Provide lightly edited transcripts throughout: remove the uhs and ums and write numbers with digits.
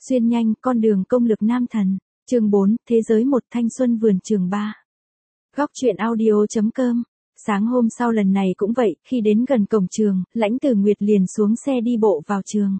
Xuyên nhanh, con đường công lực nam thần. Chương 4, thế giới một thanh xuân vườn trường 3. Góc truyện audio.com. Sáng hôm sau lần này cũng vậy, khi đến gần cổng trường, Lãnh Tử Nguyệt liền xuống xe đi bộ vào trường.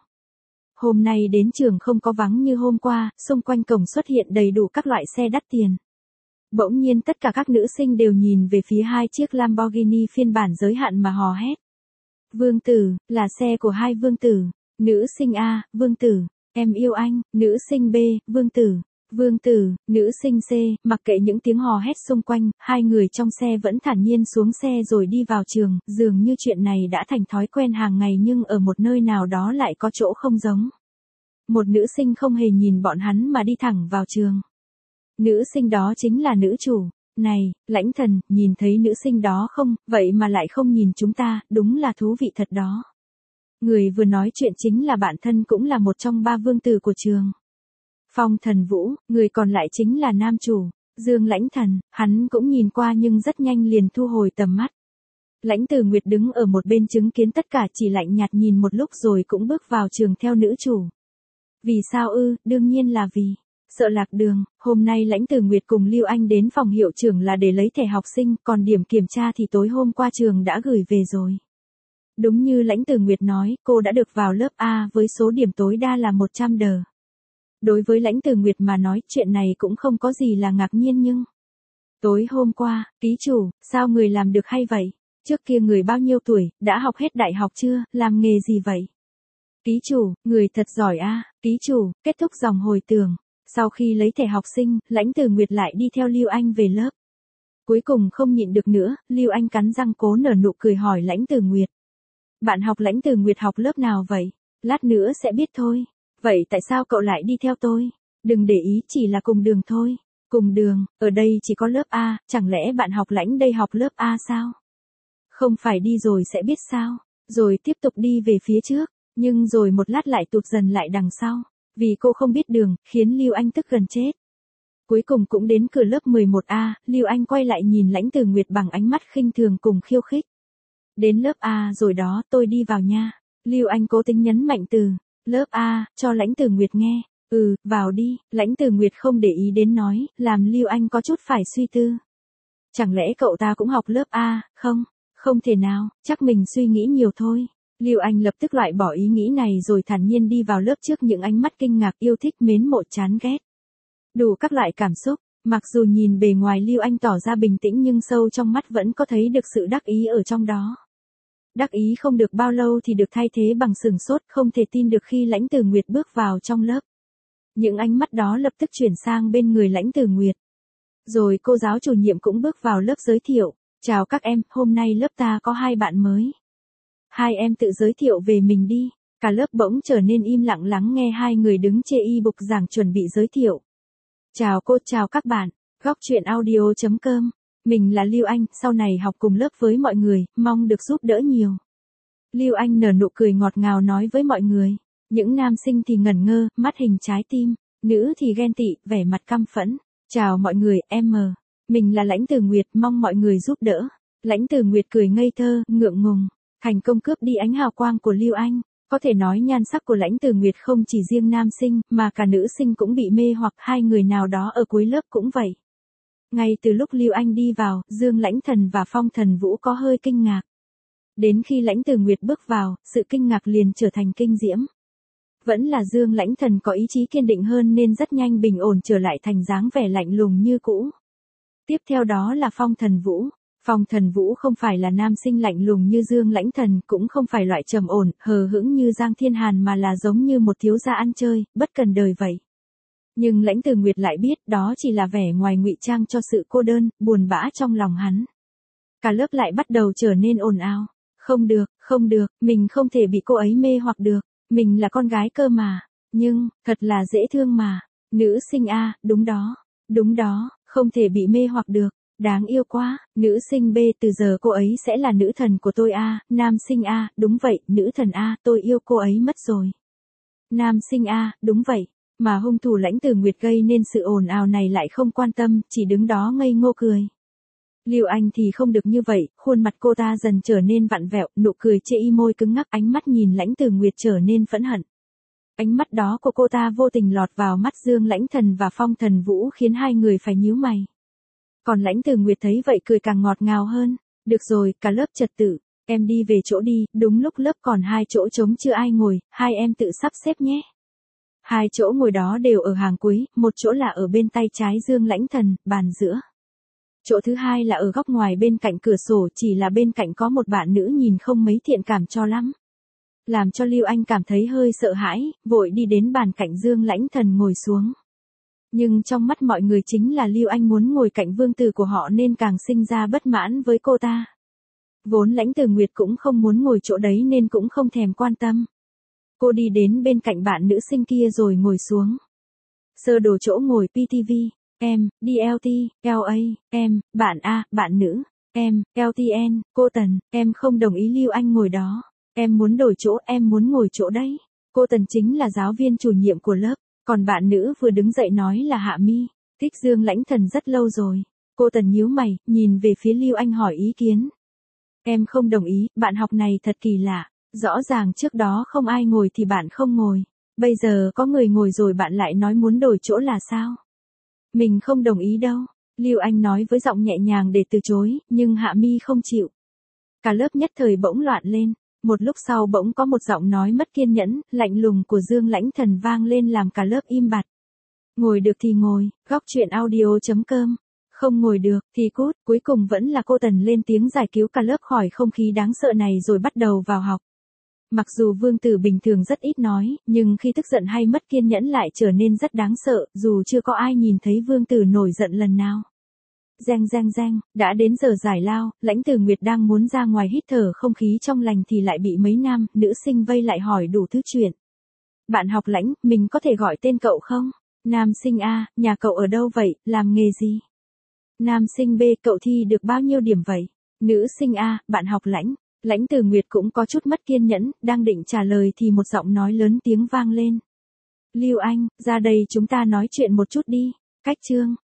Hôm nay đến trường không có vắng như hôm qua, xung quanh cổng xuất hiện đầy đủ các loại xe đắt tiền. Bỗng nhiên tất cả các nữ sinh đều nhìn về phía hai chiếc Lamborghini phiên bản giới hạn mà hò hét. Vương tử, là xe của hai vương tử. Nữ sinh A, vương tử, em yêu anh. Nữ sinh B, vương tử. Vương tử, nữ sinh C, mặc kệ những tiếng hò hét xung quanh, hai người trong xe vẫn thản nhiên xuống xe rồi đi vào trường, dường như chuyện này đã thành thói quen hàng ngày nhưng ở một nơi nào đó lại có chỗ không giống. Một nữ sinh không hề nhìn bọn hắn mà đi thẳng vào trường. Nữ sinh đó chính là nữ chủ. Này, Lãnh Thần, nhìn thấy nữ sinh đó không, vậy mà lại không nhìn chúng ta, đúng là thú vị thật đó. Người vừa nói chuyện chính là bạn thân cũng là một trong ba vương tử của trường. Phong Thần Vũ, người còn lại chính là nam chủ, Dương Lãnh Thần, hắn cũng nhìn qua nhưng rất nhanh liền thu hồi tầm mắt. Lãnh Tử Nguyệt đứng ở một bên chứng kiến tất cả chỉ lạnh nhạt nhìn một lúc rồi cũng bước vào trường theo nữ chủ. Vì sao ư, đương nhiên là vì sợ lạc đường, hôm nay Lãnh Tử Nguyệt cùng Lưu Anh đến phòng hiệu trưởng là để lấy thẻ học sinh, còn điểm kiểm tra thì tối hôm qua trường đã gửi về rồi. Đúng như Lãnh Tử Nguyệt nói, cô đã được vào lớp A với số điểm tối đa là 100 đờ. Đối với Lãnh Tử Nguyệt mà nói, chuyện này cũng không có gì là ngạc nhiên nhưng... Tối hôm qua, ký chủ, sao người làm được hay vậy? Trước kia người bao nhiêu tuổi, đã học hết đại học chưa, làm nghề gì vậy? Ký chủ, người thật giỏi a. Ký chủ, kết thúc dòng hồi tưởng. Sau khi lấy thẻ học sinh, Lãnh Tử Nguyệt lại đi theo Lưu Anh về lớp. Cuối cùng không nhịn được nữa, Lưu Anh cắn răng cố nở nụ cười hỏi Lãnh Tử Nguyệt. Bạn học Lãnh Tử Nguyệt học lớp nào vậy? Lát nữa sẽ biết thôi. Vậy tại sao cậu lại đi theo tôi? Đừng để ý, chỉ là cùng đường thôi. Cùng đường, ở đây chỉ có lớp A, chẳng lẽ bạn học Lãnh đây học lớp A sao? Không phải đi rồi sẽ biết sao? Rồi tiếp tục đi về phía trước, nhưng rồi một lát lại tụt dần lại đằng sau. Vì cô không biết đường, khiến Lưu Anh tức gần chết. Cuối cùng cũng đến cửa lớp 11A, Lưu Anh quay lại nhìn Lãnh Tử Nguyệt bằng ánh mắt khinh thường cùng khiêu khích. Đến lớp A rồi đó, tôi đi vào nha. Lưu Anh cố tính nhấn mạnh từ lớp A, cho Lãnh Tử Nguyệt nghe. Vào đi. Lãnh Tử Nguyệt không để ý đến nói, làm Lưu Anh có chút phải suy tư. Chẳng lẽ cậu ta cũng học lớp A, không? Không thể nào, chắc mình suy nghĩ nhiều thôi. Lưu Anh lập tức loại bỏ ý nghĩ này rồi thản nhiên đi vào lớp trước những ánh mắt kinh ngạc, yêu thích, mến mộ, chán ghét. Đủ các loại cảm xúc, mặc dù nhìn bề ngoài Lưu Anh tỏ ra bình tĩnh nhưng sâu trong mắt vẫn có thấy được sự đắc ý ở trong đó. Đắc ý không được bao lâu thì được thay thế bằng sửng sốt, không thể tin được khi Lãnh Tử Nguyệt bước vào trong lớp. Những ánh mắt đó lập tức chuyển sang bên người Lãnh Tử Nguyệt. Rồi cô giáo chủ nhiệm cũng bước vào lớp giới thiệu. Chào các em, hôm nay lớp ta có 2 bạn mới. Hai em tự giới thiệu về mình đi. Cả lớp bỗng trở nên im lặng lắng nghe hai người đứng chê y bục giảng chuẩn bị giới thiệu. Chào cô, chào các bạn. Góc truyện audio.com. Mình là Lưu Anh, sau này học cùng lớp với mọi người, mong được giúp đỡ nhiều. Lưu Anh nở nụ cười ngọt ngào nói với mọi người. Những nam sinh thì ngẩn ngơ, mắt hình trái tim. Nữ thì ghen tị, vẻ mặt căm phẫn. Chào mọi người, em mình là Lãnh Tử Nguyệt, mong mọi người giúp đỡ. Lãnh Tử Nguyệt cười ngây thơ, ngượng ngùng. Thành công cướp đi ánh hào quang của Lưu Anh. Có thể nói nhan sắc của Lãnh Tử Nguyệt không chỉ riêng nam sinh, mà cả nữ sinh cũng bị mê hoặc, hai người nào đó ở cuối lớp cũng vậy. Ngay từ lúc Lưu Anh đi vào, Dương Lãnh Thần và Phong Thần Vũ có hơi kinh ngạc. Đến khi Lãnh Tử Nguyệt bước vào, sự kinh ngạc liền trở thành kinh diễm. Vẫn là Dương Lãnh Thần có ý chí kiên định hơn nên rất nhanh bình ổn trở lại thành dáng vẻ lạnh lùng như cũ. Tiếp theo đó là Phong Thần Vũ. Phong Thần Vũ không phải là nam sinh lạnh lùng như Dương Lãnh Thần, cũng không phải loại trầm ổn, hờ hững như Giang Thiên Hàn mà là giống như một thiếu gia ăn chơi, bất cần đời vậy. Nhưng Lãnh Tử Nguyệt lại biết đó chỉ là vẻ ngoài ngụy trang cho sự cô đơn, buồn bã trong lòng hắn. Cả lớp lại bắt đầu trở nên ồn ào. Không được, mình không thể bị cô ấy mê hoặc được, mình là con gái cơ mà. Nhưng, thật là dễ thương mà. Nữ sinh A, đúng đó, không thể bị mê hoặc được. Đáng yêu quá. Nữ sinh B, từ giờ cô ấy sẽ là nữ thần của tôi A. Nam sinh A, đúng vậy, nữ thần A, tôi yêu cô ấy mất rồi. Nam sinh A, đúng vậy. Mà hung thủ Lãnh Tử Nguyệt gây nên sự ồn ào này lại không quan tâm, chỉ đứng đó ngây ngô cười. Lưu Anh thì không được như vậy, khuôn mặt cô ta dần trở nên vặn vẹo, nụ cười chê y môi cứng ngắc, ánh mắt nhìn Lãnh Tử Nguyệt trở nên phẫn hận. Ánh mắt đó của cô ta vô tình lọt vào mắt Dương Lãnh Thần và Phong Thần Vũ khiến hai người phải nhíu mày. Còn Lãnh Từ Nguyệt thấy vậy cười càng ngọt ngào hơn. Được rồi, cả lớp trật tự, em đi về chỗ đi, đúng lúc lớp còn 2 chỗ trống chưa ai ngồi, hai em tự sắp xếp nhé. 2 chỗ ngồi đó đều ở hàng cuối, một chỗ là ở bên tay trái Dương Lãnh Thần, bàn giữa. Chỗ thứ hai là ở góc ngoài bên cạnh cửa sổ, chỉ là bên cạnh có một bạn nữ nhìn không mấy thiện cảm cho lắm. Làm cho Lưu Anh cảm thấy hơi sợ hãi, vội đi đến bàn cạnh Dương Lãnh Thần ngồi xuống. Nhưng trong mắt mọi người chính là Lưu Anh muốn ngồi cạnh vương tử của họ nên càng sinh ra bất mãn với cô ta. Vốn Lãnh Từ Nguyệt cũng không muốn ngồi chỗ đấy nên cũng không thèm quan tâm. Cô đi đến bên cạnh bạn nữ sinh kia rồi ngồi xuống. Sơ đồ chỗ ngồi PTV, em, DLT, LA, em, bạn A, bạn nữ, em, LTN, cô Tần, em không đồng ý Lưu Anh ngồi đó. Em muốn đổi chỗ, em muốn ngồi chỗ đấy. Cô Tần chính là giáo viên chủ nhiệm của lớp, còn bạn nữ vừa đứng dậy nói là Hạ Mi, thích Dương Lãnh Thần rất lâu rồi. Cô Tần nhíu mày, nhìn về phía Lưu Anh hỏi ý kiến. Em không đồng ý, bạn học này thật kỳ lạ. Rõ ràng trước đó không ai ngồi thì bạn không ngồi. Bây giờ có người ngồi rồi bạn lại nói muốn đổi chỗ là sao? Mình không đồng ý đâu. Lưu Anh nói với giọng nhẹ nhàng để từ chối, nhưng Hạ Mi không chịu. Cả lớp nhất thời bỗng loạn lên. Một lúc sau bỗng có một giọng nói mất kiên nhẫn, lạnh lùng của Dương Lãnh Thần vang lên làm cả lớp im bặt. Ngồi được thì ngồi, góc truyện audio.com. Không ngồi được thì cút, cuối cùng vẫn là cô Tần lên tiếng giải cứu cả lớp khỏi không khí đáng sợ này rồi bắt đầu vào học. Mặc dù vương tử bình thường rất ít nói, nhưng khi tức giận hay mất kiên nhẫn lại trở nên rất đáng sợ, dù chưa có ai nhìn thấy vương tử nổi giận lần nào. Reng reng reng, đã đến giờ giải lao, Lãnh Từ Nguyệt đang muốn ra ngoài hít thở không khí trong lành thì lại bị mấy nam, nữ sinh vây lại hỏi đủ thứ chuyện. Bạn học Lãnh, mình có thể gọi tên cậu không? Nam sinh A, nhà cậu ở đâu vậy, làm nghề gì? Nam sinh B, cậu thi được bao nhiêu điểm vậy? Nữ sinh A, bạn học Lãnh. Lãnh Từ Nguyệt cũng có chút mất kiên nhẫn, đang định trả lời thì một giọng nói lớn tiếng vang lên. Lưu Anh, ra đây chúng ta nói chuyện một chút đi. Cách chương.